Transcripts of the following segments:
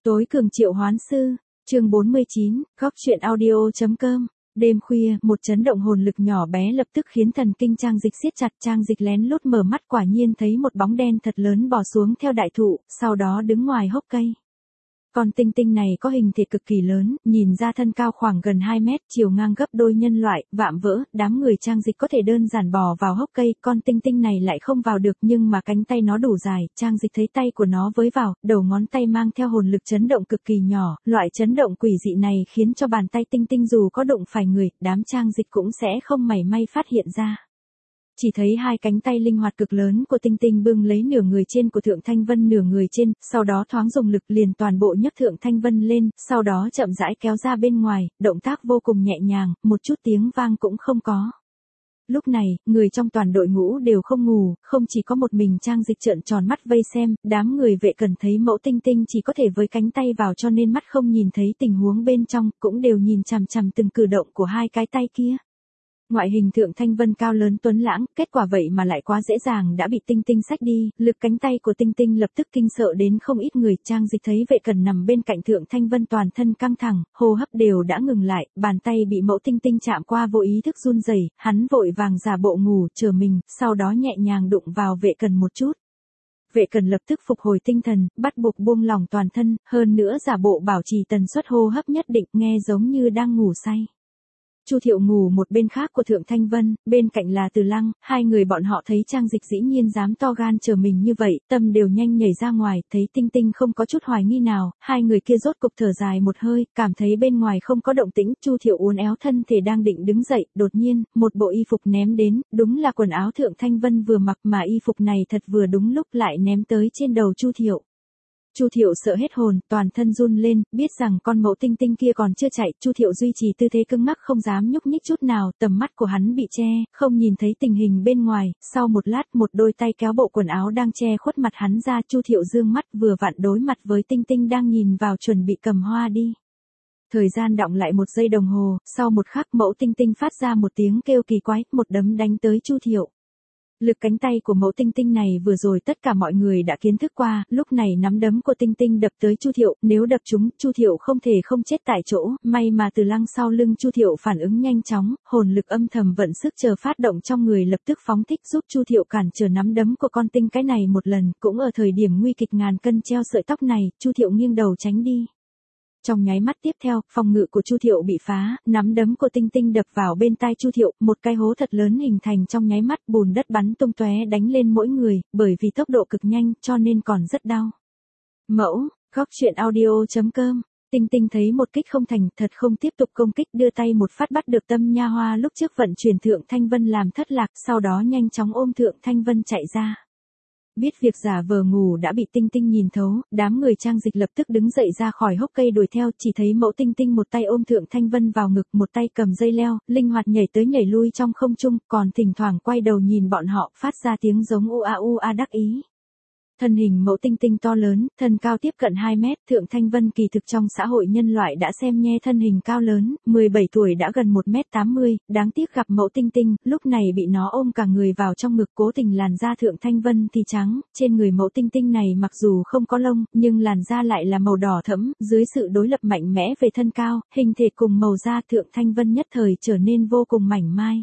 Tối cường triệu hoán sư, chương 49, góc truyện audio.com. Đêm khuya, một chấn động hồn lực nhỏ bé lập tức khiến thần kinh Trang Dịch siết chặt. Trang Dịch lén lút mở mắt, quả nhiên thấy một bóng đen thật lớn bò xuống theo đại thụ, sau đó đứng ngoài hốc cây. Con tinh tinh này có hình thể cực kỳ lớn, nhìn ra thân cao khoảng gần 2 mét, chiều ngang gấp đôi nhân loại, vạm vỡ. Đám người Trang Dịch có thể đơn giản bò vào hốc cây, con tinh tinh này lại không vào được, nhưng mà cánh tay nó đủ dài. Trang Dịch thấy tay của nó với vào, đầu ngón tay mang theo hồn lực chấn động cực kỳ nhỏ. Loại chấn động quỷ dị này khiến cho bàn tay tinh tinh dù có đụng phải người, đám Trang Dịch cũng sẽ không mảy may phát hiện ra. Chỉ thấy hai cánh tay linh hoạt cực lớn của tinh tinh bưng lấy nửa người trên của Thượng Thanh Vân, nửa người trên, sau đó thoáng dùng lực liền toàn bộ nhấc Thượng Thanh Vân lên, sau đó chậm rãi kéo ra bên ngoài, động tác vô cùng nhẹ nhàng, một chút tiếng vang cũng không có. Lúc này, người trong toàn đội ngũ đều không ngủ, không chỉ có một mình Trang Dịch trợn tròn mắt vây xem, đám người vệ cần thấy mẫu tinh tinh chỉ có thể với cánh tay vào cho nên mắt không nhìn thấy tình huống bên trong, cũng đều nhìn chằm chằm từng cử động của hai cái tay kia. Ngoại hình Thượng Thanh Vân cao lớn tuấn lãng, kết quả vậy mà lại quá dễ dàng đã bị tinh tinh xách đi, lực cánh tay của tinh tinh lập tức kinh sợ đến không ít người. Trang Dịch thấy vệ cần nằm bên cạnh Thượng Thanh Vân toàn thân căng thẳng, hô hấp đều đã ngừng lại, bàn tay bị mẫu tinh tinh chạm qua vô ý thức run rẩy, hắn vội vàng giả bộ ngủ chờ mình, sau đó nhẹ nhàng đụng vào vệ cần một chút. Vệ cần lập tức phục hồi tinh thần, bắt buộc buông lỏng toàn thân, hơn nữa giả bộ bảo trì tần suất hô hấp nhất định, nghe giống như đang ngủ say. Chu Thiệu ngủ một bên khác của Thượng Thanh Vân, bên cạnh là Từ Lăng, hai người bọn họ thấy Trang Dịch dĩ nhiên dám to gan chờ mình như vậy, tâm đều nhanh nhảy ra ngoài, thấy tinh tinh không có chút hoài nghi nào, hai người kia rốt cục thở dài một hơi, cảm thấy bên ngoài không có động tĩnh. Chu Thiệu uốn éo thân thể đang định đứng dậy, đột nhiên, một bộ y phục ném đến, đúng là quần áo Thượng Thanh Vân vừa mặc, mà y phục này thật vừa đúng lúc lại ném tới trên đầu Chu Thiệu. Chu Thiệu sợ hết hồn, toàn thân run lên, biết rằng con mẫu tinh tinh kia còn chưa chạy, Chu Thiệu duy trì tư thế cứng ngắc không dám nhúc nhích chút nào, tầm mắt của hắn bị che, không nhìn thấy tình hình bên ngoài. Sau một lát, một đôi tay kéo bộ quần áo đang che khuất mặt hắn ra, Chu Thiệu dương mắt vừa vặn đối mặt với tinh tinh đang nhìn vào chuẩn bị cầm hoa đi. Thời gian đọng lại 1 giây đồng hồ, sau một khắc mẫu tinh tinh phát ra một tiếng kêu kỳ quái, một đấm đánh tới Chu Thiệu. Lực cánh tay của mẫu tinh tinh này vừa rồi tất cả mọi người đã kiến thức qua, lúc này nắm đấm của tinh tinh đập tới Chu Thiệu, nếu đập trúng, Chu Thiệu không thể không chết tại chỗ, may mà Từ Lăng sau lưng Chu Thiệu phản ứng nhanh chóng, hồn lực âm thầm vận sức chờ phát động trong người lập tức phóng thích giúp Chu Thiệu cản trở nắm đấm của con tinh cái này một lần, cũng ở thời điểm nguy kịch ngàn cân treo sợi tóc này, Chu Thiệu nghiêng đầu tránh đi. Trong nháy mắt tiếp theo, phòng ngự của Chu Thiệu bị phá, nắm đấm của tinh tinh đập vào bên tai Chu Thiệu, một cái hố thật lớn hình thành trong nháy mắt, bùn đất bắn tung tóe đánh lên mỗi người, bởi vì tốc độ cực nhanh cho nên còn rất đau. Mẫu, góc truyện audio.com. Tinh tinh thấy một kích không thành, thật không tiếp tục công kích, đưa tay một phát bắt được Tâm Nha Hoa lúc trước vận chuyển Thượng Thanh Vân làm thất lạc, sau đó nhanh chóng ôm Thượng Thanh Vân chạy ra. Biết việc giả vờ ngủ đã bị tinh tinh nhìn thấu, đám người Trang Dịch lập tức đứng dậy ra khỏi hốc cây đuổi theo, chỉ thấy mẫu tinh tinh một tay ôm Thượng Thanh Vân vào ngực, một tay cầm dây leo, linh hoạt nhảy tới nhảy lui trong không trung, còn thỉnh thoảng quay đầu nhìn bọn họ, phát ra tiếng giống u a đắc ý. Thân hình mẫu tinh tinh to lớn, thân cao tiếp cận 2 mét, Thượng Thanh Vân kỳ thực trong xã hội nhân loại đã xem nhe thân hình cao lớn, 17 tuổi đã gần 1m80, đáng tiếc gặp mẫu tinh tinh, lúc này bị nó ôm cả người vào trong ngực, cố tình làn da Thượng Thanh Vân thì trắng, trên người mẫu tinh tinh này mặc dù không có lông, nhưng làn da lại là màu đỏ thẫm, dưới sự đối lập mạnh mẽ về thân cao, hình thể cùng màu da Thượng Thanh Vân nhất thời trở nên vô cùng mảnh mai.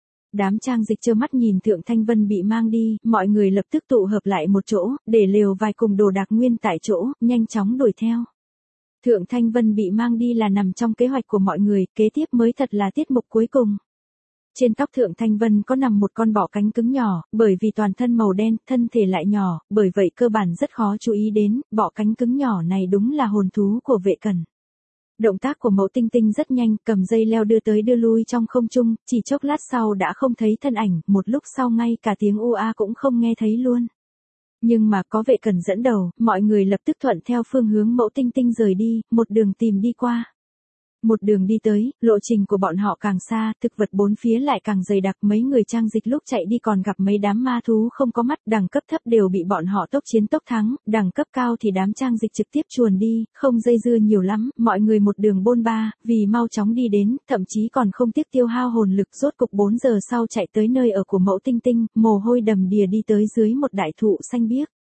Đám Trang Dịch trơ mắt nhìn Thượng Thanh Vân bị mang đi, mọi người lập tức tụ hợp lại một chỗ, để lều vài cùng đồ đạc nguyên tại chỗ, nhanh chóng đuổi theo. Thượng Thanh Vân bị mang đi là nằm trong kế hoạch của mọi người, kế tiếp mới thật là tiết mục cuối cùng. Trên tóc Thượng Thanh Vân có nằm một con bọ cánh cứng nhỏ, bởi vì toàn thân màu đen, thân thể lại nhỏ, bởi vậy cơ bản rất khó chú ý đến, bọ cánh cứng nhỏ này đúng là hồn thú của vệ cần. Động tác của mẫu tinh tinh rất nhanh, cầm dây leo đưa tới đưa lui trong không trung, chỉ chốc lát sau đã không thấy thân ảnh, một lúc sau ngay cả tiếng cũng không nghe thấy luôn. Nhưng mà có vệ cần dẫn đầu, mọi người lập tức thuận theo phương hướng mẫu tinh tinh rời đi, một đường tìm đi qua. Một đường đi tới, lộ trình của bọn họ càng xa, thực vật bốn phía lại càng dày đặc, mấy người Trang Dịch lúc chạy đi còn gặp mấy đám ma thú không có mắt, đẳng cấp thấp đều bị bọn họ tốc chiến tốc thắng, đẳng cấp cao thì đám Trang Dịch trực tiếp chuồn đi, không dây dưa nhiều lắm, mọi người một đường bôn ba, vì mau chóng đi đến, thậm chí còn không tiếc tiêu hao hồn lực, rốt cục 4 giờ sau chạy tới nơi ở của mẫu tinh tinh, mồ hôi đầm đìa đi tới dưới một đại thụ xanh biếc.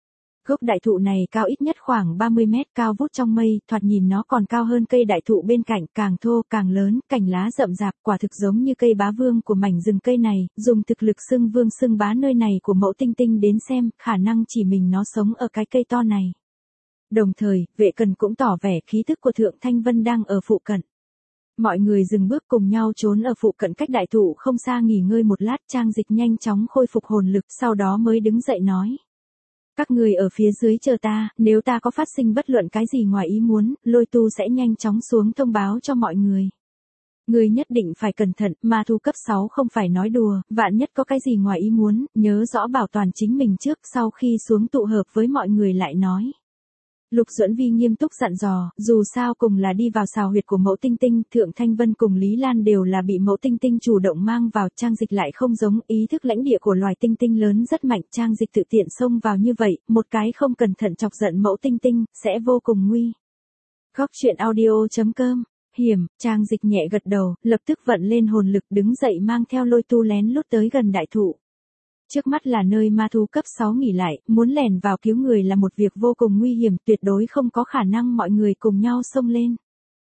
Gốc đại thụ này cao ít nhất khoảng 30 mét, cao vút trong mây, thoạt nhìn nó còn cao hơn cây đại thụ bên cạnh, càng thô càng lớn, cành lá rậm rạp, quả thực giống như cây bá vương của mảnh rừng cây này, dùng thực lực xưng vương xưng bá nơi này của Mẫu Tinh Tinh đến xem, khả năng chỉ mình nó sống ở cái cây to này. Đồng thời, Vệ Cần cũng tỏ vẻ khí thức của Thượng Thanh Vân đang ở phụ cận. Mọi người dừng bước cùng nhau trốn ở phụ cận cách đại thụ không xa nghỉ ngơi một lát. Trang Dịch nhanh chóng khôi phục hồn lực, sau đó mới đứng dậy nói. Các người ở phía dưới chờ ta, nếu ta có phát sinh bất luận cái gì ngoài ý muốn, Lôi Tu sẽ nhanh chóng xuống thông báo cho mọi người. Người nhất định phải cẩn thận, ma thú cấp 6 không phải nói đùa, vạn nhất có cái gì ngoài ý muốn, nhớ rõ bảo toàn chính mình trước, sau khi xuống tụ hợp với mọi người lại nói. Lục Duẫn Vi nghiêm túc dặn dò, dù sao cùng là đi vào xào huyệt của Mẫu Tinh Tinh, Thượng Thanh Vân cùng Lý Lan đều là bị Mẫu Tinh Tinh chủ động mang vào. Trang Dịch lại không giống, ý thức lãnh địa của loài tinh tinh lớn rất mạnh. Trang Dịch tự tiện xông vào như vậy, một cái không cẩn thận chọc giận Mẫu Tinh Tinh, sẽ vô cùng nguy. Góc truyện audio.com. Hiểm. Trang Dịch nhẹ gật đầu, lập tức vận lên hồn lực đứng dậy mang theo Lôi Tu lén lút tới gần đại thụ. Trước mắt là nơi ma thú cấp 6 nghỉ lại, muốn lẻn vào cứu người là một việc vô cùng nguy hiểm, tuyệt đối không có khả năng mọi người cùng nhau xông lên.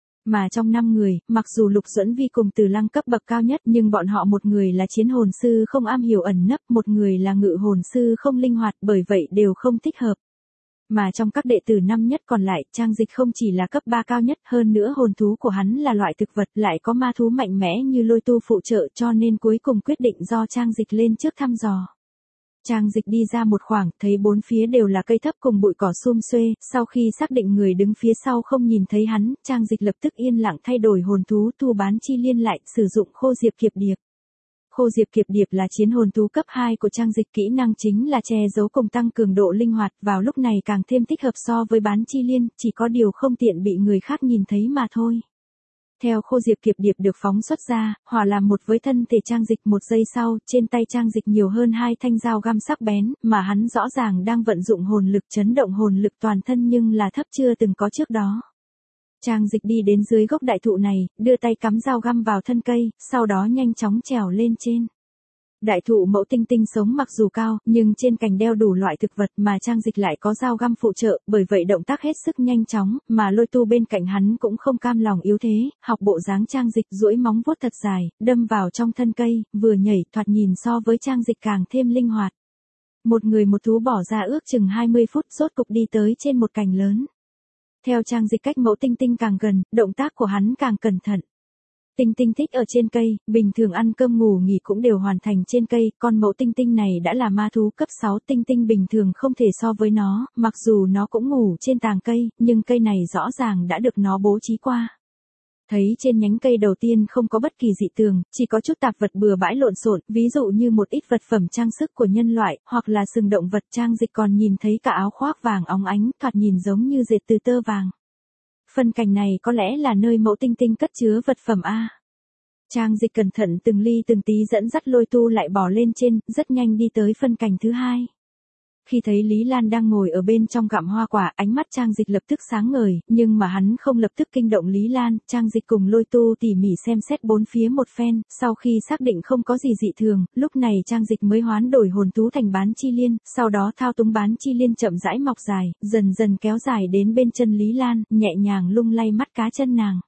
Mà trong 5 người, mặc dù Lục Duẫn Vi cùng Từ Lăng cấp bậc cao nhất, nhưng bọn họ một người là chiến hồn sư không am hiểu ẩn nấp, một người là ngự hồn sư không linh hoạt, bởi vậy đều không thích hợp. Mà trong các đệ tử năm nhất còn lại, Trang Dịch không chỉ là cấp 3 cao nhất, hơn nữa hồn thú của hắn là loại thực vật, lại có ma thú mạnh mẽ như Lôi Tu phụ trợ, cho nên cuối cùng quyết định do Trang Dịch lên trước thăm dò. Trang Dịch đi ra một khoảng, thấy bốn phía đều là cây thấp cùng bụi cỏ sum xuê, sau khi xác định người đứng phía sau không nhìn thấy hắn, Trang Dịch lập tức yên lặng thay đổi hồn thú thu bán chi liên lại, sử dụng Khô Diệp Kiệp Điệp. Khô Diệp Kiệp Điệp là chiến hồn thú cấp 2 của Trang Dịch, kỹ năng chính là che giấu cùng tăng cường độ linh hoạt, vào lúc này càng thêm thích hợp so với bán chi liên, chỉ có điều không tiện bị người khác nhìn thấy mà thôi. Theo Khô Diệp Kiệp Điệp được phóng xuất ra, hòa làm một với thân thể Trang Dịch, một giây sau, trên tay Trang Dịch nhiều hơn 2 thanh dao găm sắc bén, mà hắn rõ ràng đang vận dụng hồn lực chấn động hồn lực toàn thân nhưng là thấp chưa từng có trước đó. Trang Dịch đi đến dưới gốc đại thụ này, đưa tay cắm dao găm vào thân cây, sau đó nhanh chóng trèo lên trên. Đại thụ Mẫu Tinh Tinh sống mặc dù cao, nhưng trên cành đeo đủ loại thực vật mà Trang Dịch lại có dao găm phụ trợ, bởi vậy động tác hết sức nhanh chóng, mà Lôi Tu bên cạnh hắn cũng không cam lòng yếu thế, học bộ dáng Trang Dịch duỗi móng vuốt thật dài, đâm vào trong thân cây, vừa nhảy, thoạt nhìn so với Trang Dịch càng thêm linh hoạt. Một người một thú bỏ ra ước chừng 20 phút, rốt cục đi tới trên một cành lớn. Theo Trang Dịch cách Mẫu Tinh Tinh càng gần, động tác của hắn càng cẩn thận. Tinh Tinh thích ở trên cây, bình thường ăn cơm ngủ nghỉ cũng đều hoàn thành trên cây, con Mẫu Tinh Tinh này đã là ma thú cấp 6, Tinh Tinh bình thường không thể so với nó, mặc dù nó cũng ngủ trên tàng cây, nhưng cây này rõ ràng đã được nó bố trí qua. Thấy trên nhánh cây đầu tiên không có bất kỳ dị thường, chỉ có chút tạp vật bừa bãi lộn xộn, ví dụ như một ít vật phẩm trang sức của nhân loại, hoặc là sừng động vật. Trang Dịch còn nhìn thấy cả áo khoác vàng óng ánh, thoạt nhìn giống như dệt từ tơ vàng. Phân cành này có lẽ là nơi Mẫu Tinh Tinh cất chứa vật phẩm a. Trang Dịch cẩn thận từng ly từng tí dẫn dắt Lôi Tu lại bò lên trên, rất nhanh đi tới phân cành thứ hai. Khi thấy Lý Lan đang ngồi ở bên trong gặm hoa quả, ánh mắt Trang Dịch lập tức sáng ngời, nhưng mà hắn không lập tức kinh động Lý Lan. Trang Dịch cùng Lôi Tu tỉ mỉ xem xét bốn phía một phen, sau khi xác định không có gì dị thường, lúc này Trang Dịch mới hoán đổi hồn thú thành bán chi liên, sau đó thao túng bán chi liên chậm rãi mọc dài, dần dần kéo dài đến bên chân Lý Lan, nhẹ nhàng lung lay mắt cá chân nàng.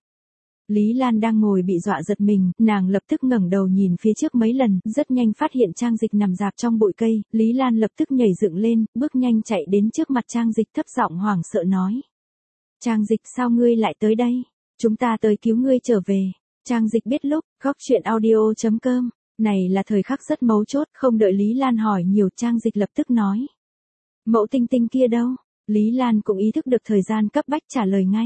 Lý Lan đang ngồi bị dọa giật mình, nàng lập tức ngẩng đầu nhìn phía trước mấy lần, rất nhanh phát hiện Trang Dịch nằm rạp trong bụi cây, Lý Lan lập tức nhảy dựng lên, bước nhanh chạy đến trước mặt Trang Dịch, thấp giọng hoảng sợ nói. Trang Dịch, sao ngươi lại tới đây? Chúng ta tới cứu ngươi trở về. Trang Dịch biết lúc, góc truyện audio.com, này là thời khắc rất mấu chốt, không đợi Lý Lan hỏi nhiều, Trang Dịch lập tức nói. Mẫu Tinh Tinh kia đâu? Lý Lan cũng ý thức được thời gian cấp bách trả lời ngay.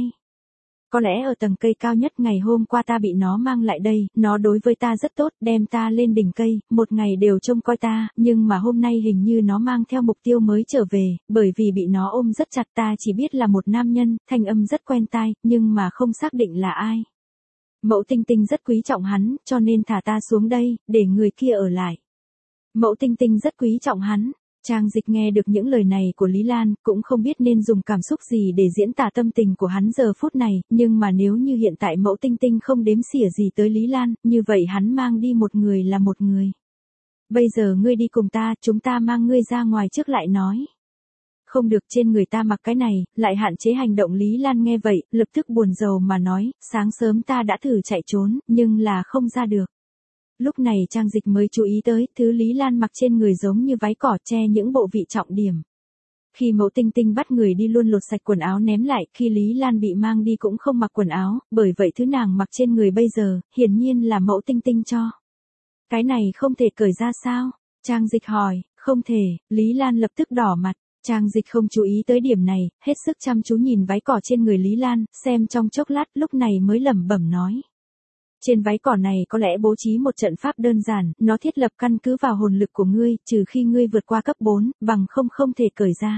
Có lẽ ở tầng cây cao nhất, ngày hôm qua ta bị nó mang lại đây, nó đối với ta rất tốt, đem ta lên đỉnh cây, một ngày đều trông coi ta, nhưng mà hôm nay hình như nó mang theo mục tiêu mới trở về, bởi vì bị nó ôm rất chặt, ta chỉ biết là một nam nhân, thanh âm rất quen tai, nhưng mà không xác định là ai. Mẫu Tinh Tinh rất quý trọng hắn, cho nên thả ta xuống đây, để người kia ở lại. Mẫu Tinh Tinh rất quý trọng hắn. Trang Dịch nghe được những lời này của Lý Lan, cũng không biết nên dùng cảm xúc gì để diễn tả tâm tình của hắn giờ phút này, nhưng mà nếu như hiện tại Mẫu Tinh Tinh không đếm xỉa gì tới Lý Lan, như vậy hắn mang đi một người là một người. Bây giờ ngươi đi cùng ta, chúng ta mang ngươi ra ngoài trước lại nói. Không được, trên người ta mặc cái này, lại hạn chế hành động. Lý Lan nghe vậy, lập tức buồn rầu mà nói, sáng sớm ta đã thử chạy trốn, nhưng là không ra được. Lúc này Trang Dịch mới chú ý tới, thứ Lý Lan mặc trên người giống như váy cỏ che những bộ vị trọng điểm. Khi Mẫu Tinh Tinh bắt người đi luôn lột sạch quần áo ném lại, khi Lý Lan bị mang đi cũng không mặc quần áo, bởi vậy thứ nàng mặc trên người bây giờ, hiển nhiên là Mẫu Tinh Tinh cho. Cái này không thể cởi ra sao? Trang Dịch hỏi, không thể, Lý Lan lập tức đỏ mặt. Trang Dịch không chú ý tới điểm này, hết sức chăm chú nhìn váy cỏ trên người Lý Lan, xem trong chốc lát, lúc này mới lẩm bẩm nói. Trên váy cỏ này có lẽ bố trí một trận pháp đơn giản, nó thiết lập căn cứ vào hồn lực của ngươi, trừ khi ngươi vượt qua cấp 4, bằng không thể cởi ra.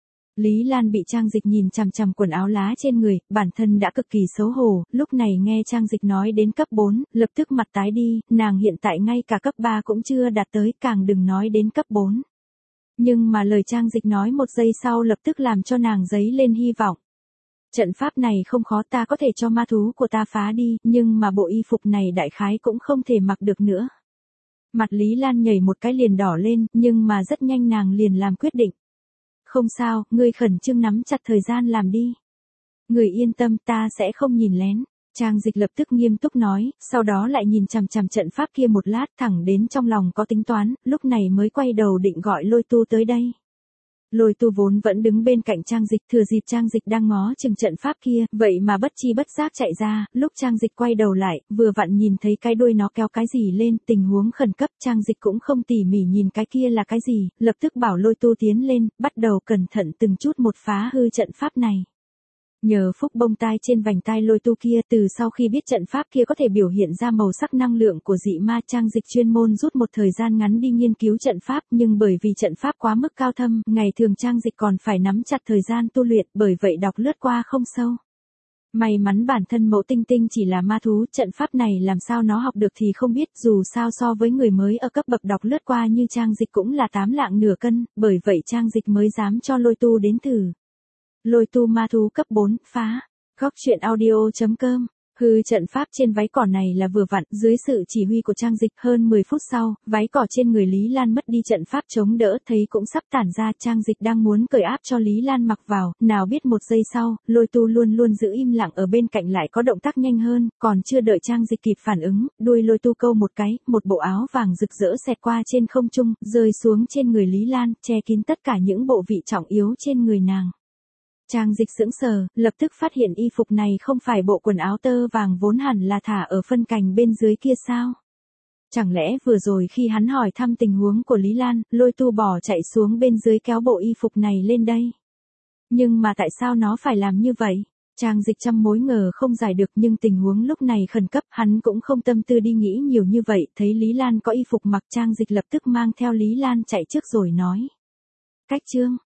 Lý Lan bị Trang Dịch nhìn chằm chằm quần áo lá trên người, bản thân đã cực kỳ xấu hổ, lúc này nghe Trang Dịch nói đến cấp 4, lập tức mặt tái đi, nàng hiện tại ngay cả cấp 3 cũng chưa đạt tới, càng đừng nói đến cấp 4. Nhưng mà lời Trang Dịch nói một giây sau lập tức làm cho nàng dấy lên hy vọng. Trận pháp này không khó, ta có thể cho ma thú của ta phá đi, nhưng mà bộ y phục này đại khái cũng không thể mặc được nữa. Mặt Lý Lan nhảy một cái liền đỏ lên, nhưng mà rất nhanh nàng liền làm quyết định. Không sao, ngươi khẩn trương nắm chặt thời gian làm đi. Người yên tâm, ta sẽ không nhìn lén. Trang Dịch lập tức nghiêm túc nói, sau đó lại nhìn chằm chằm trận pháp kia một lát, thẳng đến trong lòng có tính toán, lúc này mới quay đầu định gọi Lôi Tu tới đây. Lôi Tu vốn vẫn đứng bên cạnh Trang Dịch, thừa dịp Trang Dịch đang ngó chừng trận pháp kia, vậy mà bất chi bất giác chạy ra, lúc Trang Dịch quay đầu lại, vừa vặn nhìn thấy cái đuôi nó kéo cái gì lên, tình huống khẩn cấp, Trang Dịch cũng không tỉ mỉ nhìn cái kia là cái gì, lập tức bảo Lôi Tu tiến lên, bắt đầu cẩn thận từng chút một phá hư trận pháp này. Nhờ phúc bông tai trên vành tai Lôi Tu kia, từ sau khi biết trận pháp kia có thể biểu hiện ra màu sắc năng lượng của dị ma, Trang Dịch chuyên môn rút một thời gian ngắn đi nghiên cứu trận pháp, nhưng bởi vì trận pháp quá mức cao thâm, ngày thường Trang Dịch còn phải nắm chặt thời gian tu luyện, bởi vậy đọc lướt qua không sâu. May mắn bản thân Mẫu Tinh Tinh chỉ là ma thú, trận pháp này làm sao nó học được thì không biết, dù sao so với người mới ở cấp bậc đọc lướt qua như Trang Dịch cũng là 8 lạng nửa cân, bởi vậy Trang Dịch mới dám cho Lôi Tu đến thử. Lôi Tu ma thú cấp 4, phá. Góc truyện audio.com. Hư trận pháp trên váy cỏ này là vừa vặn, dưới sự chỉ huy của Trang Dịch, hơn 10 phút sau, váy cỏ trên người Lý Lan mất đi trận pháp chống đỡ, thấy cũng sắp tản ra, Trang Dịch đang muốn cởi áp cho Lý Lan mặc vào, nào biết một giây sau, Lôi Tu luôn luôn giữ im lặng ở bên cạnh lại có động tác nhanh hơn, còn chưa đợi Trang Dịch kịp phản ứng, đuôi Lôi Tu câu một cái, một bộ áo vàng rực rỡ xẹt qua trên không trung, rơi xuống trên người Lý Lan, che kín tất cả những bộ vị trọng yếu trên người nàng. Trang Dịch sững sờ, lập tức phát hiện y phục này không phải bộ quần áo tơ vàng vốn hẳn là thả ở phân cành bên dưới kia sao? Chẳng lẽ vừa rồi khi hắn hỏi thăm tình huống của Lý Lan, Lôi Tu bỏ chạy xuống bên dưới kéo bộ y phục này lên đây? Nhưng mà tại sao nó phải làm như vậy? Trang Dịch trăm mối ngờ không giải được, nhưng tình huống lúc này khẩn cấp, hắn cũng không tâm tư đi nghĩ nhiều như vậy, thấy Lý Lan có y phục mặc, Trang Dịch lập tức mang theo Lý Lan chạy trước rồi nói. Cách chương